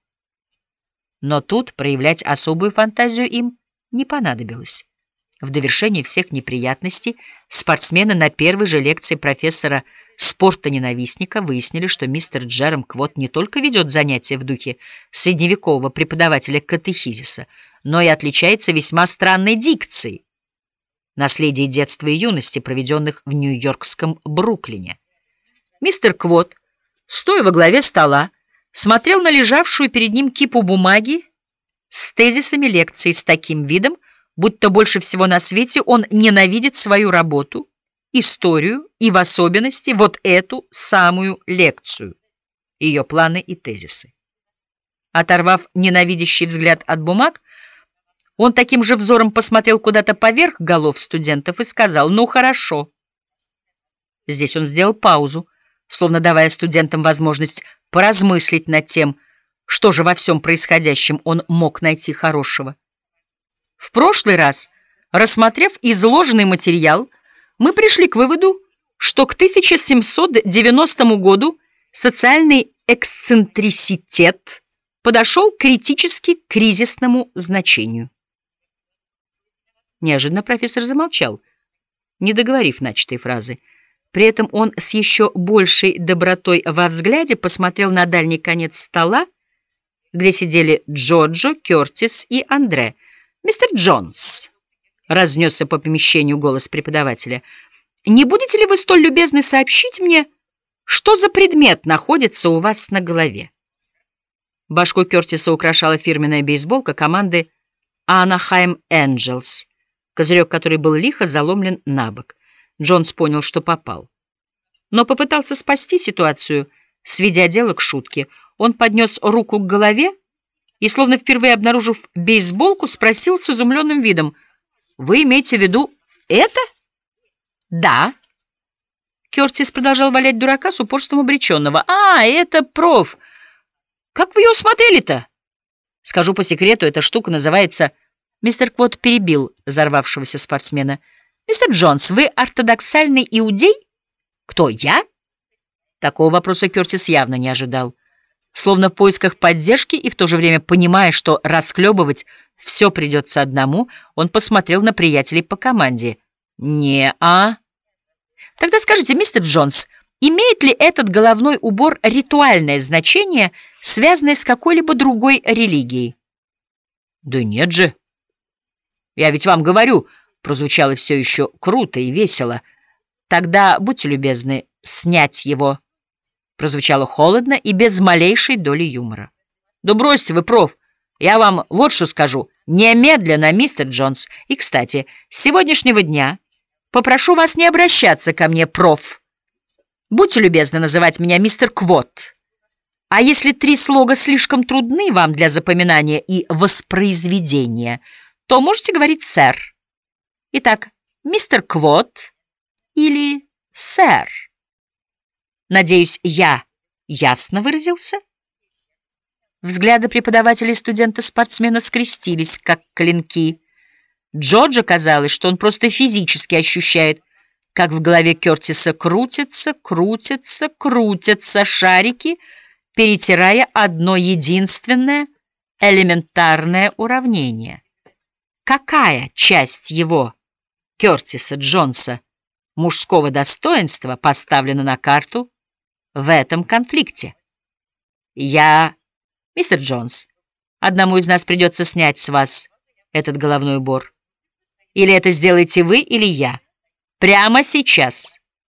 Но тут проявлять особую фантазию им не понадобилось. В довершение всех неприятностей спортсмены на первой же лекции профессора спорта-ненавистника выяснили, что мистер Джером Квот не только ведет занятия в духе средневекового преподавателя катехизиса, но и отличается весьма странной дикцией, наследие детства и юности, проведенных в нью-йоркском Бруклине. Мистер Квот, стоя во главе стола, смотрел на лежавшую перед ним кипу бумаги с тезисами лекции с таким видом, будто больше всего на свете он ненавидит свою работу, историю и в особенности вот эту самую лекцию, ее планы и тезисы. Оторвав ненавидящий взгляд от бумаг, он таким же взором посмотрел куда-то поверх голов студентов и сказал: «Ну, хорошо». Здесь он сделал паузу, словно давая студентам возможность поразмыслить над тем, что же во всем происходящем он мог найти хорошего. В прошлый раз, рассмотрев изложенный материал, мы пришли к выводу, что к тысяча семьсот девяностому году социальный эксцентриситет подошел критически к кризисному значению. Неожиданно профессор замолчал, не договорив начатой фразы. При этом он с еще большей добротой во взгляде посмотрел на дальний конец стола, где сидели Джоджо, Кертис и Андре. «Мистер Джонс», — разнесся по помещению голос преподавателя, — «не будете ли вы столь любезны сообщить мне, что за предмет находится у вас на голове?» Башку Кертиса украшала фирменная бейсболка команды «Анахайм Энджелс», козырек которой был лихо заломлен на бок. Джонс понял, что попал. Но попытался спасти ситуацию, сведя дело к шутке. Он поднес руку к голове и, словно впервые обнаружив бейсболку, спросил с изумленным видом: «Вы имеете в виду это?» «Да». Кертис продолжал валять дурака с упорством обреченного. «А, это проф. Как вы ее смотрели-то?» «Скажу по секрету, эта штука называется...» Мистер Квот перебил взорвавшегося спортсмена. «Мистер Джонс, вы ортодоксальный иудей?» «Кто, я?» Такого вопроса Кертис явно не ожидал. Словно в поисках поддержки и в то же время понимая, что расхлебывать все придется одному, он посмотрел на приятелей по команде. «Не-а». «Тогда скажите, мистер Джонс, имеет ли этот головной убор ритуальное значение, связанное с какой-либо другой религией?» «Да нет же. Я ведь вам говорю», — прозвучало все еще круто и весело. «Тогда будьте любезны снять его». Прозвучало холодно и без малейшей доли юмора. «Да бросьте вы, проф, я вам вот что скажу. Немедленно, мистер Джонс. И, кстати, с сегодняшнего дня попрошу вас не обращаться ко мне, проф. Будьте любезны называть меня мистер Квот. А если три слога слишком трудны вам для запоминания и воспроизведения, то можете говорить «сэр». Итак, мистер Квот или «сэр». Надеюсь, я ясно выразился?» Взгляды преподавателя и студента-спортсмена скрестились, как клинки. Джорджу казалось, что он просто физически ощущает, как в голове Кертиса крутятся, крутятся, крутятся шарики, перетирая одно единственное элементарное уравнение. Какая часть его, Кертиса Джонса, мужского достоинства поставлена на карту в этом конфликте? Я, мистер Джонс, одному из нас придется снять с вас этот головной убор. Или это сделаете вы, или я. Прямо сейчас.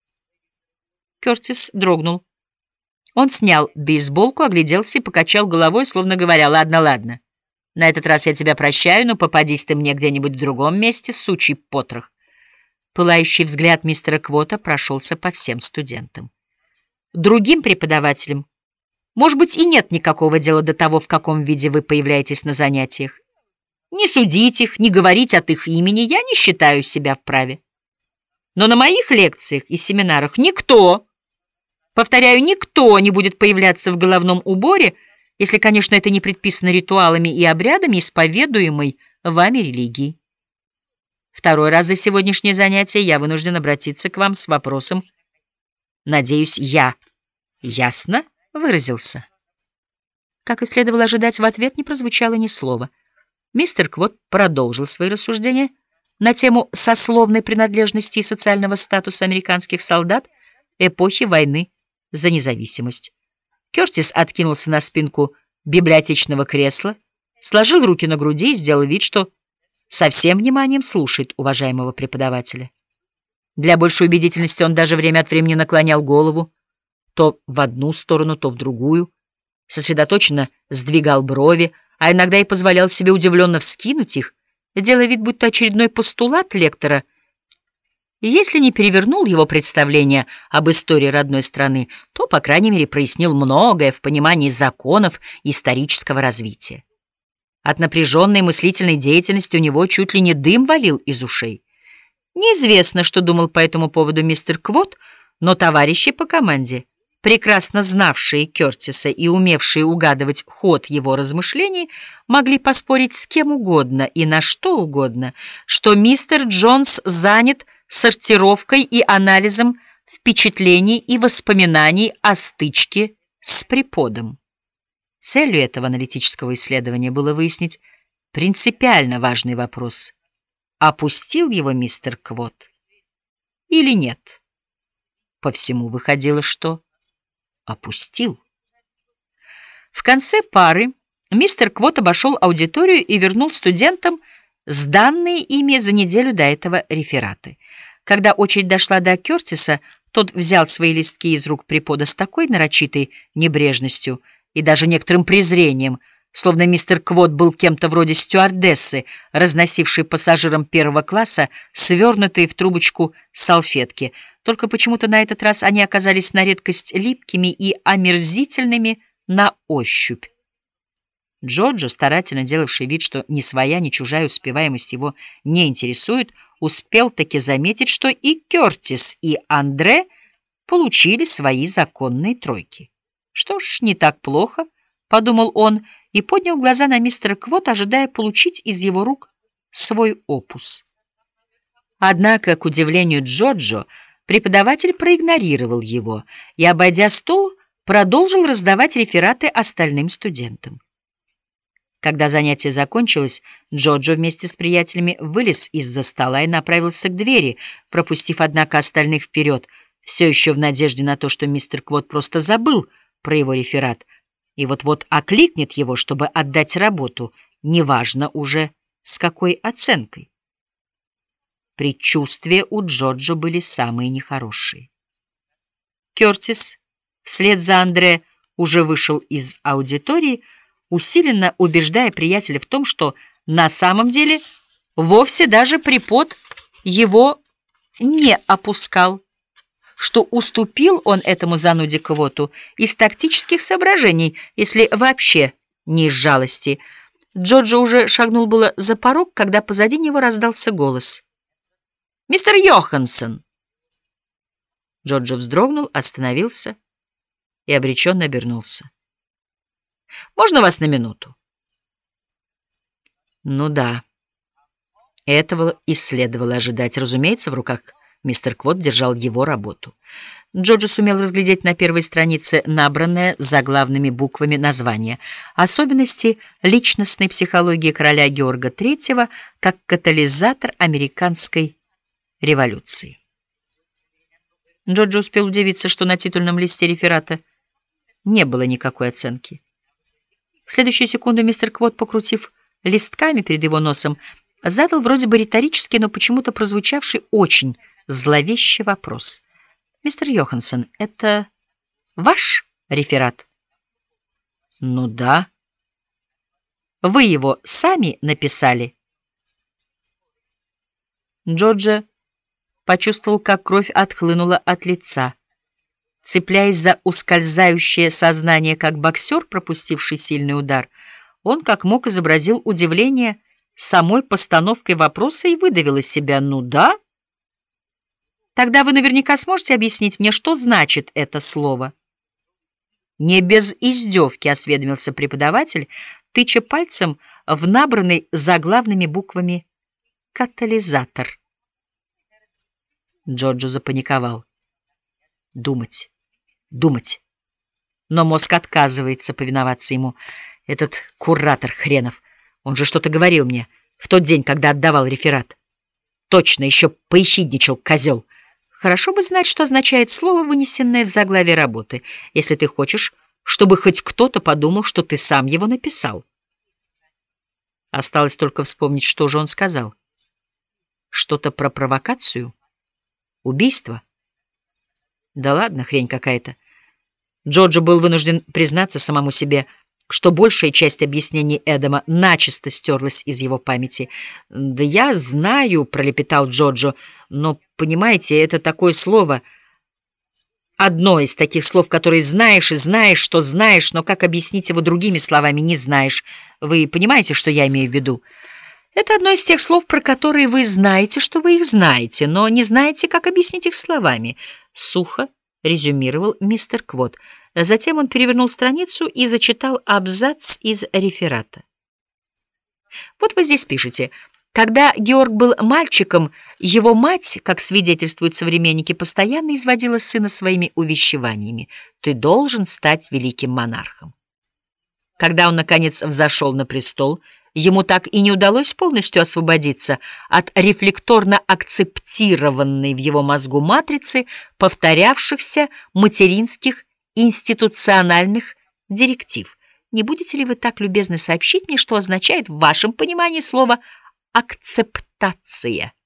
Кертис дрогнул. Он снял бейсболку, огляделся и покачал головой, словно говоря: «Ладно, ладно. На этот раз я тебя прощаю, но попадись ты мне где-нибудь в другом месте, сучий потрох». Пылающий взгляд мистера Квота прошелся по всем студентам. Другим преподавателям, может быть, и нет никакого дела до того, в каком виде вы появляетесь на занятиях. Не судить их, не говорить от их имени я не считаю себя вправе. Но на моих лекциях и семинарах никто, повторяю, никто не будет появляться в головном уборе, если, конечно, это не предписано ритуалами и обрядами исповедуемой вами религии. Второй раз за сегодняшнее занятие я вынужден обратиться к вам с вопросом. Надеюсь, я ясно выразился?» Как и следовало ожидать, в ответ не прозвучало ни слова. Мистер Квот продолжил свои рассуждения на тему сословной принадлежности и социального статуса американских солдат эпохи войны за независимость. Кертис откинулся на спинку библиотечного кресла, сложил руки на груди и сделал вид, что со всем вниманием слушает уважаемого преподавателя. Для большей убедительности он даже время от времени наклонял голову то в одну сторону, то в другую, сосредоточенно сдвигал брови, а иногда и позволял себе удивленно вскинуть их, делая вид, будто очередной постулат лектора, и если не перевернул его представление об истории родной страны, то, по крайней мере, прояснил многое в понимании законов исторического развития. От напряженной мыслительной деятельности у него чуть ли не дым валил из ушей. Неизвестно, что думал по этому поводу мистер Квот, но товарищи по команде, прекрасно знавшие Кёртиса и умевшие угадывать ход его размышлений, могли поспорить с кем угодно и на что угодно, что мистер Джонс занят сортировкой и анализом впечатлений и воспоминаний о стычке с преподом. Целью этого аналитического исследования было выяснить принципиально важный вопрос: опустил его мистер Квот или нет? По всему выходило, что опустил. В конце пары мистер Квот обошел аудиторию и вернул студентам сданные ими за неделю до этого рефераты. Когда очередь дошла до Кёртиса, тот взял свои листки из рук препода с такой нарочитой небрежностью и даже некоторым презрением, словно мистер Квот был кем-то вроде стюардессы, разносившей пассажирам первого класса свернутые в трубочку салфетки. Только почему-то на этот раз они оказались на редкость липкими и омерзительными на ощупь. Джоджо, старательно делавший вид, что ни своя, ни чужая успеваемость его не интересует, успел таки заметить, что и Кёртис, и Андре получили свои законные тройки. «Что ж, не так плохо», — подумал он и поднял глаза на мистера Квота, ожидая получить из его рук свой опус. Однако, к удивлению Джоджо, преподаватель проигнорировал его и, обойдя стол, продолжил раздавать рефераты остальным студентам. Когда занятие закончилось, Джоджо вместе с приятелями вылез из-за стола и направился к двери, пропустив, однако, остальных вперед, все еще в надежде на то, что мистер Квот просто забыл про его реферат и вот-вот окликнет его, чтобы отдать работу, неважно уже с какой оценкой. Предчувствия у Джоджо были самые нехорошие. Кёртис вслед за Андре уже вышел из аудитории, усиленно убеждая приятеля в том, что на самом деле вовсе даже препод его не опускал, что уступил он этому зануде Квоту из тактических соображений, если вообще не из жалости. Джоджо уже шагнул было за порог, когда позади него раздался голос: «Мистер Йоханссон!» Джоджо вздрогнул, остановился и обреченно обернулся. «Можно вас на минуту?» Ну да, этого и следовало ожидать. Разумеется, в руках мистер Квот держал его работу. Джоджо сумел разглядеть на первой странице набранное заглавными буквами название «Особенности личностной психологии короля Георга Третьего как катализатор американской революции». Джоджо успел удивиться, что на титульном листе реферата не было никакой оценки. В следующую секунду мистер Квот, покрутив листками перед его носом, задал вроде бы риторический, но почему-то прозвучавший очень зловещий вопрос. «Мистер Йоханссон, это ваш реферат?» «Ну да». «Вы его сами написали?» Джоджо почувствовал, как кровь отхлынула от лица. Цепляясь за ускользающее сознание, как боксер, пропустивший сильный удар, он как мог изобразил удивление самой постановкой вопроса и выдавил из себя «ну да». «Тогда вы наверняка сможете объяснить мне, что значит это слово?» Не без издевки осведомился преподаватель, тыча пальцем в набранный заглавными буквами «катализатор». Джоджо запаниковал. Думать, думать. Но мозг отказывается повиноваться ему. Этот куратор хренов, он же что-то говорил мне в тот день, когда отдавал реферат. Точно, еще поехидничал, козел. Хорошо бы знать, что означает слово, вынесенное в заглавие работы, если ты хочешь, чтобы хоть кто-то подумал, что ты сам его написал. Осталось только вспомнить, что же он сказал. Что-то про провокацию? Убийство? Да ладно, хрень какая-то. Джоджо был вынужден признаться самому себе, что большая часть объяснений Эдама начисто стерлась из его памяти. «Да я знаю», — пролепетал Джоджо, — «но, понимаете, это такое слово, одно из таких слов, которые знаешь и знаешь, что знаешь, но как объяснить его другими словами не знаешь. Вы понимаете, что я имею в виду? Это одно из тех слов, про которые вы знаете, что вы их знаете, но не знаете, как объяснить их словами», — сухо резюмировал мистер Квот. Затем он перевернул страницу и зачитал абзац из реферата. Вот вы здесь пишете: «Когда Георг был мальчиком, его мать, как свидетельствуют современники, постоянно изводила сына своими увещеваниями: "Ты должен стать великим монархом". Когда он, наконец, взошел на престол, ему так и не удалось полностью освободиться от рефлекторно акцептированной в его мозгу матрицы повторявшихся материнских институциональных директив. Не будете ли вы так любезны сообщить мне, что означает в вашем понимании слово «акцептация»?»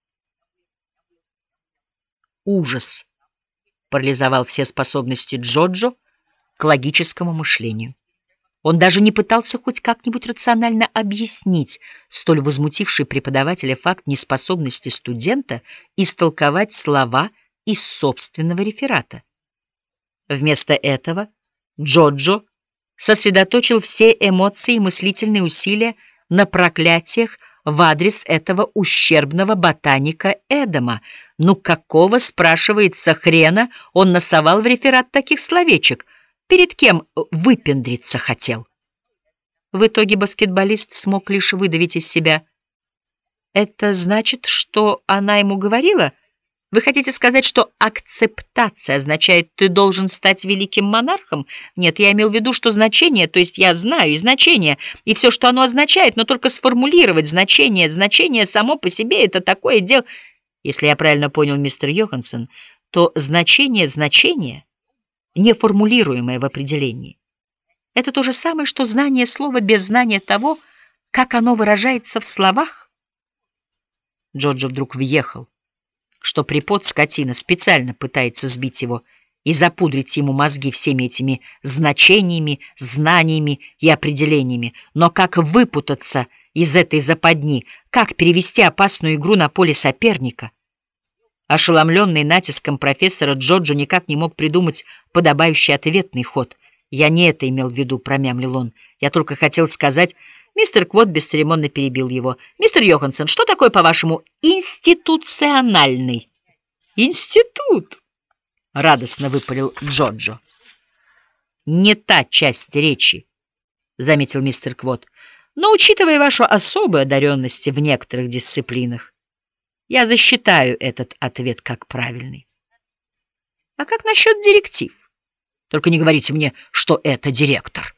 Ужас парализовал все способности Джоджо к логическому мышлению. Он даже не пытался хоть как-нибудь рационально объяснить столь возмутивший преподавателя факт неспособности студента истолковать слова из собственного реферата. Вместо этого Джоджо сосредоточил все эмоции и мыслительные усилия на проклятиях в адрес этого ущербного ботаника Эдама. Ну какого, спрашивается, хрена он насовал в реферат таких словечек? Перед кем выпендриться хотел? В итоге баскетболист смог лишь выдавить из себя: «Это значит, что она ему говорила? Вы хотите сказать, что акцептация означает «ты должен стать великим монархом»? Нет, я имел в виду, что значение, то есть я знаю и значение, и все, что оно означает, но только сформулировать значение. Значение само по себе — это такое дело». Если я правильно понял, мистер Йоханссон, то значение значения, неформулируемое в определении, это то же самое, что знание слова без знания того, как оно выражается в словах. Джоджо вдруг въехал, что препод скотина специально пытается сбить его и запудрить ему мозги всеми этими значениями, знаниями и определениями. Но как выпутаться из этой западни, как перевести опасную игру на поле соперника? Ошеломленный натиском профессора, Джоджо никак не мог придумать подобающий ответный ход. «Я не это имел в виду», — промямлил он. «Я только хотел сказать...» Мистер Квот бесцеремонно перебил его. «Мистер Йоханссон, что такое, по-вашему, институциональный?» «Институт!» — радостно выпалил Джоджо. «Не та часть речи», — заметил мистер Квот. «Но, учитывая вашу особую одаренность в некоторых дисциплинах, я засчитаю этот ответ как правильный». «А как насчет директив? Только не говорите мне, что это директор».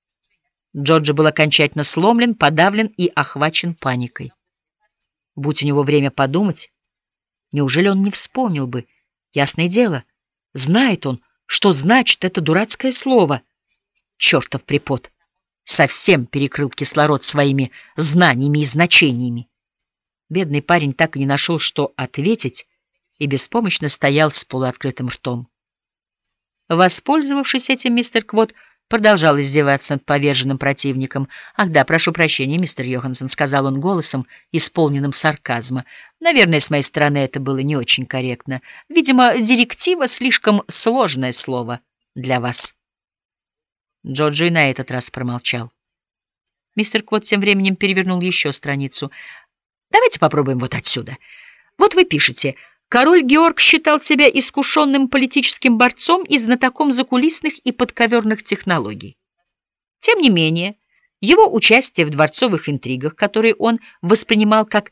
Джоджо был окончательно сломлен, подавлен и охвачен паникой. Будь у него время подумать, неужели он не вспомнил бы? Ясное дело, знает он, что значит это дурацкое слово. Чертов препод совсем перекрыл кислород своими знаниями и значениями. Бедный парень так и не нашел, что ответить, и беспомощно стоял с полуоткрытым ртом. Воспользовавшись этим, мистер Квот продолжал издеваться над поверженным противником. «Ах да, прошу прощения, мистер Йоханссон», — сказал он голосом, исполненным сарказма. «Наверное, с моей стороны это было не очень корректно. Видимо, директива — слишком сложное слово для вас». Джоджо и на этот раз промолчал. Мистер Квот тем временем перевернул еще страницу. «Давайте попробуем вот отсюда. Вот вы пишете: король Георг считал себя искушенным политическим борцом и знатоком закулисных и подковерных технологий. Тем не менее, его участие в дворцовых интригах, которые он воспринимал как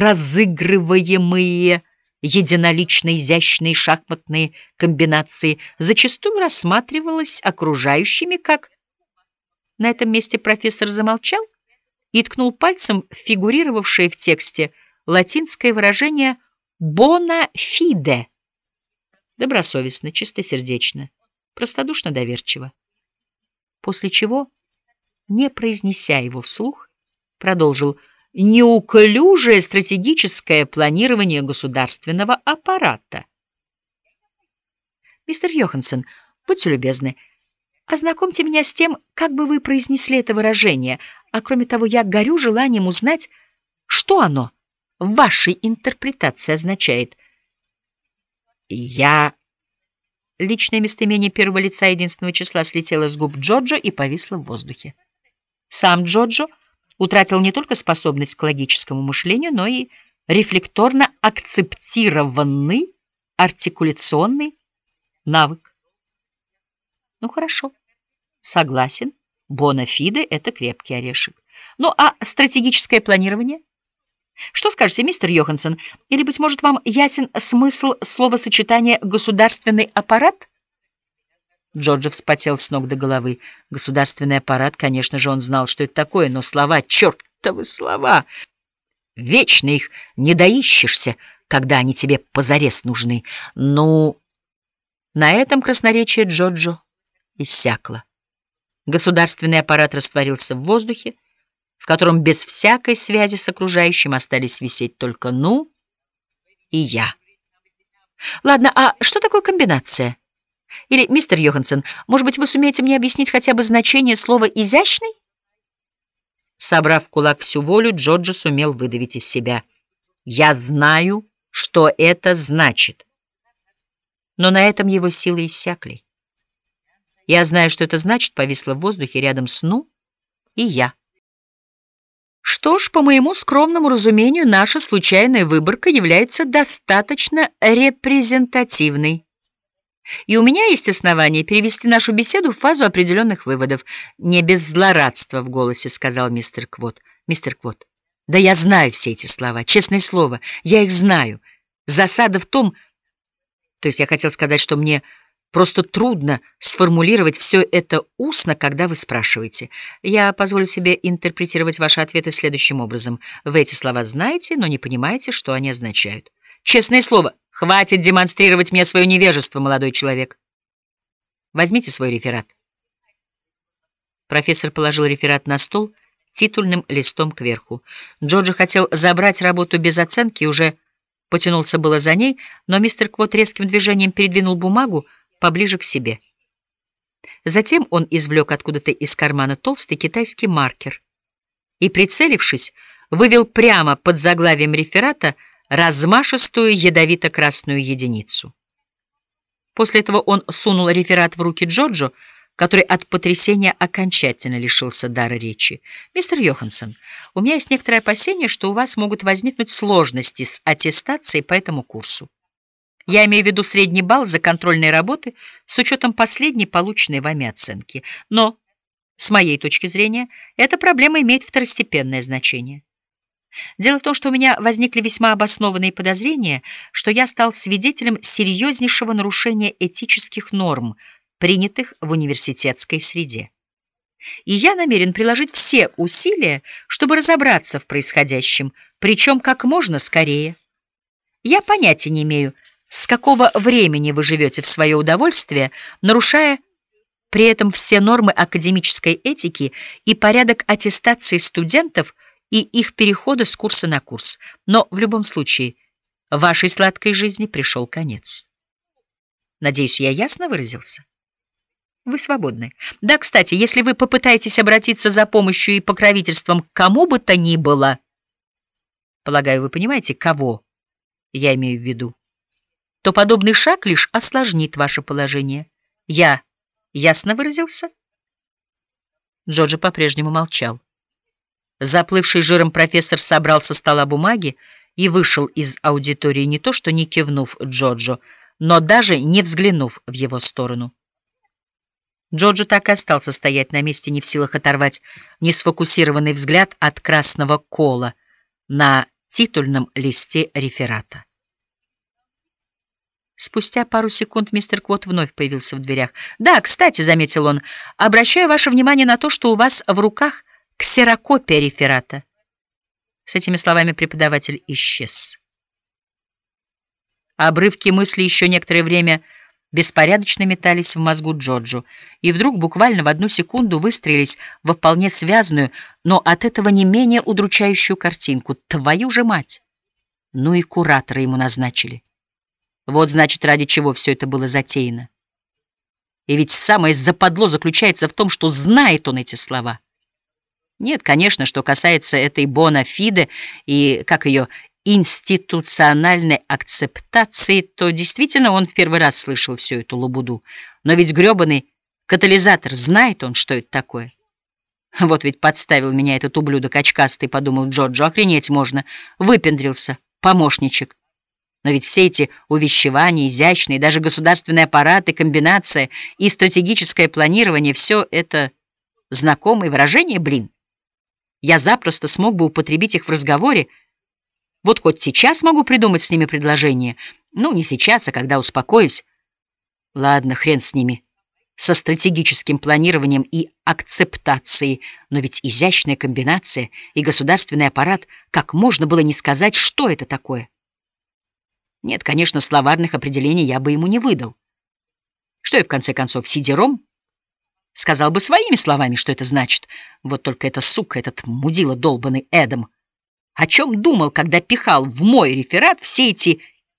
разыгрываемые единолично изящные шахматные комбинации, зачастую рассматривалось окружающими как...» На этом месте профессор замолчал и ткнул пальцем в фигурировавшее в тексте латинское выражение «bona fide» — добросовестно, чистосердечно, простодушно доверчиво. После чего, не произнеся его вслух, продолжил: «неуклюжее стратегическое планирование государственного аппарата». «Мистер Йоханссон, будьте любезны, Ознакомьте меня с тем, как бы вы произнесли это выражение, а кроме того, я горю желанием узнать, что оно в вашей интерпретации означает. Я... Личное местоимение первого лица единственного числа слетело с губ Джоджо и повисло в воздухе. Сам Джоджо утратил не только способность к логическому мышлению, но и рефлекторно акцептированный артикуляционный навык. Ну хорошо, согласен, бонафиде — это крепкий орешек. Ну а стратегическое планирование? Что скажете, мистер Йоханссон? Или, быть может, вам ясен смысл словосочетания «государственный аппарат»? Джорджо вспотел с ног до головы. Государственный аппарат, конечно же, он знал, что это такое, но слова, чертовы слова! Вечно их не доищешься, когда они тебе позарез нужны. Ну, на этом красноречие Джорджо иссякло. Государственный аппарат растворился в воздухе, в котором без всякой связи с окружающим остались висеть только «ну» и «я». Ладно, а что такое комбинация? Или, мистер Йоханссон, может быть, вы сумеете мне объяснить хотя бы значение слова «изящный»? Собрав в кулак всю волю, Джорджо сумел выдавить из себя: «Я знаю, что это значит». Но на этом его силы иссякли. «Я знаю, что это значит» повисло в воздухе рядом с «ну» и «я». Что ж, по моему скромному разумению, наша случайная выборка является достаточно репрезентативной. И у меня есть основания перевести нашу беседу в фазу определенных выводов. Не без злорадства в голосе сказал мистер Квот. Мистер Квот, да я знаю все эти слова, честное слово, я их знаю. Засада в том... То есть я хотел сказать, что мне просто трудно сформулировать все это устно, когда вы спрашиваете. Я позволю себе интерпретировать ваши ответы следующим образом. Вы эти слова знаете, но не понимаете, что они означают. Честное слово, хватит демонстрировать мне свое невежество, молодой человек. Возьмите свой реферат. Профессор положил реферат на стол титульным листом кверху. Джорджо хотел забрать работу без оценки и уже потянулся было за ней, но мистер Квот резким движением передвинул бумагу поближе к себе. Затем он извлек откуда-то из кармана толстый китайский маркер и, прицелившись, вывел прямо под заглавием реферата размашистую ядовито-красную единицу. После этого он сунул реферат в руки Джорджо, который от потрясения окончательно лишился дара речи. «Мистер Йоханссон, у меня есть некоторое опасение, что у вас могут возникнуть сложности с аттестацией по этому курсу. Я имею в виду средний балл за контрольные работы с учетом последней полученной вами оценки. Но, с моей точки зрения, эта проблема имеет второстепенное значение. Дело в том, что у меня возникли весьма обоснованные подозрения, что я стал свидетелем серьезнейшего нарушения этических норм, принятых в университетской среде. И я намерен приложить все усилия, чтобы разобраться в происходящем, причем как можно скорее. Я понятия не имею, с какого времени вы живете в свое удовольствие, нарушая при этом все нормы академической этики и порядок аттестации студентов и их перехода с курса на курс. Но в любом случае, вашей сладкой жизни пришел конец. Надеюсь, я ясно выразился? Вы свободны. Да, кстати, если вы попытаетесь обратиться за помощью и покровительством к кому бы то ни было, полагаю, вы понимаете, кого я имею в виду, то подобный шаг лишь осложнит ваше положение. Я ясно выразился? Джорджо по-прежнему молчал. Заплывший жиром профессор собрал со стола бумаги и вышел из аудитории, не то что не кивнув Джорджо, но даже не взглянув в его сторону. Джорджо так и остался стоять на месте, не в силах оторвать несфокусированный взгляд от красного кола на титульном листе реферата. Спустя пару секунд мистер Квот вновь появился в дверях. «Да, кстати», — заметил он, — «обращаю ваше внимание на то, что у вас в руках ксерокопия реферата». С этими словами преподаватель исчез. Обрывки мысли еще некоторое время беспорядочно метались в мозгу Джорджо, и вдруг буквально в одну секунду выстроились во вполне связанную, но от этого не менее удручающую картинку. Твою же мать! Ну и куратора ему назначили. Вот, значит, ради чего все это было затеяно. И ведь самое западло заключается в том, что знает он эти слова. Нет, конечно, что касается этой бонафиде и, как ее, институциональной акцептации, то действительно он в первый раз слышал всю эту лабуду. Но ведь грёбаный катализатор, знает он, что это такое? Вот ведь подставил меня этот ублюдок очкастый, подумал Джорджо, охренеть можно, выпендрился, помощничек. Но ведь все эти увещевания, изящные, даже государственные аппараты, комбинация и стратегическое планирование — все это знакомые выражения, блин. Я запросто смог бы употребить их в разговоре. Вот хоть сейчас могу придумать с ними предложение. Ну, не сейчас, а когда успокоюсь. Ладно, хрен с ними. Со стратегическим планированием и акцептацией. Но ведь изящная комбинация и государственный аппарат, как можно было не сказать, что это такое? Нет, конечно, словарных определений я бы ему не выдал. Что я, в конце концов, сидером? Сказал бы своими словами, что это значит. Вот только эта сука, этот мудила долбаный Эдом, о чем думал, когда пихал в мой реферат все эти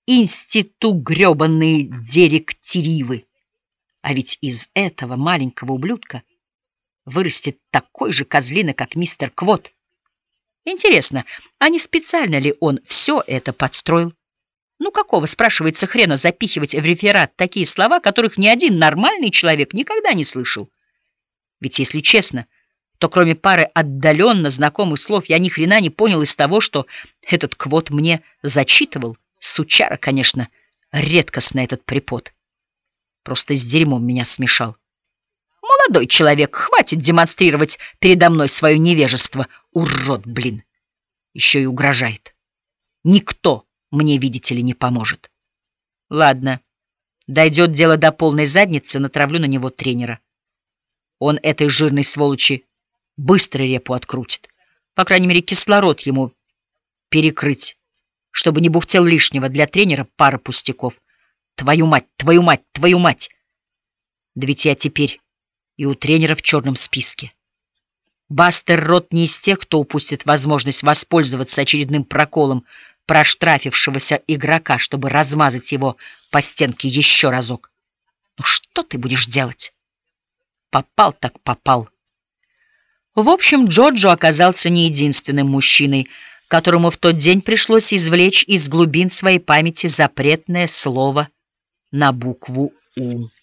институ-грёбаные директивы? А ведь из этого маленького ублюдка вырастет такой же козлина, как мистер Квот. Интересно, а не специально ли он все это подстроил? Ну какого, спрашивается, хрена запихивать в реферат такие слова, которых ни один нормальный человек никогда не слышал? Ведь, если честно, то кроме пары отдаленно знакомых слов я ни хрена не понял из того, что этот Квот мне зачитывал. Сучара, конечно, редкостно этот препод. Просто с дерьмом меня смешал. Молодой человек, хватит демонстрировать передо мной свое невежество. Урод, блин. Еще и угрожает. Никто мне, видите ли, не поможет. Ладно, дойдет дело до полной задницы, натравлю на него тренера. Он этой жирной сволочи быстро репу открутит. По крайней мере, кислород ему перекрыть, чтобы не бухтел лишнего. Для тренера пара пустяков. Твою мать, твою мать, твою мать! Да ведь я теперь и у тренера в черном списке. Бастер Рот не из тех, кто упустит возможность воспользоваться очередным проколом проштрафившегося игрока, чтобы размазать его по стенке еще разок. Ну что ты будешь делать? Попал так попал. В общем, Джорджо оказался не единственным мужчиной, которому в тот день пришлось извлечь из глубин своей памяти запретное слово на букву «У».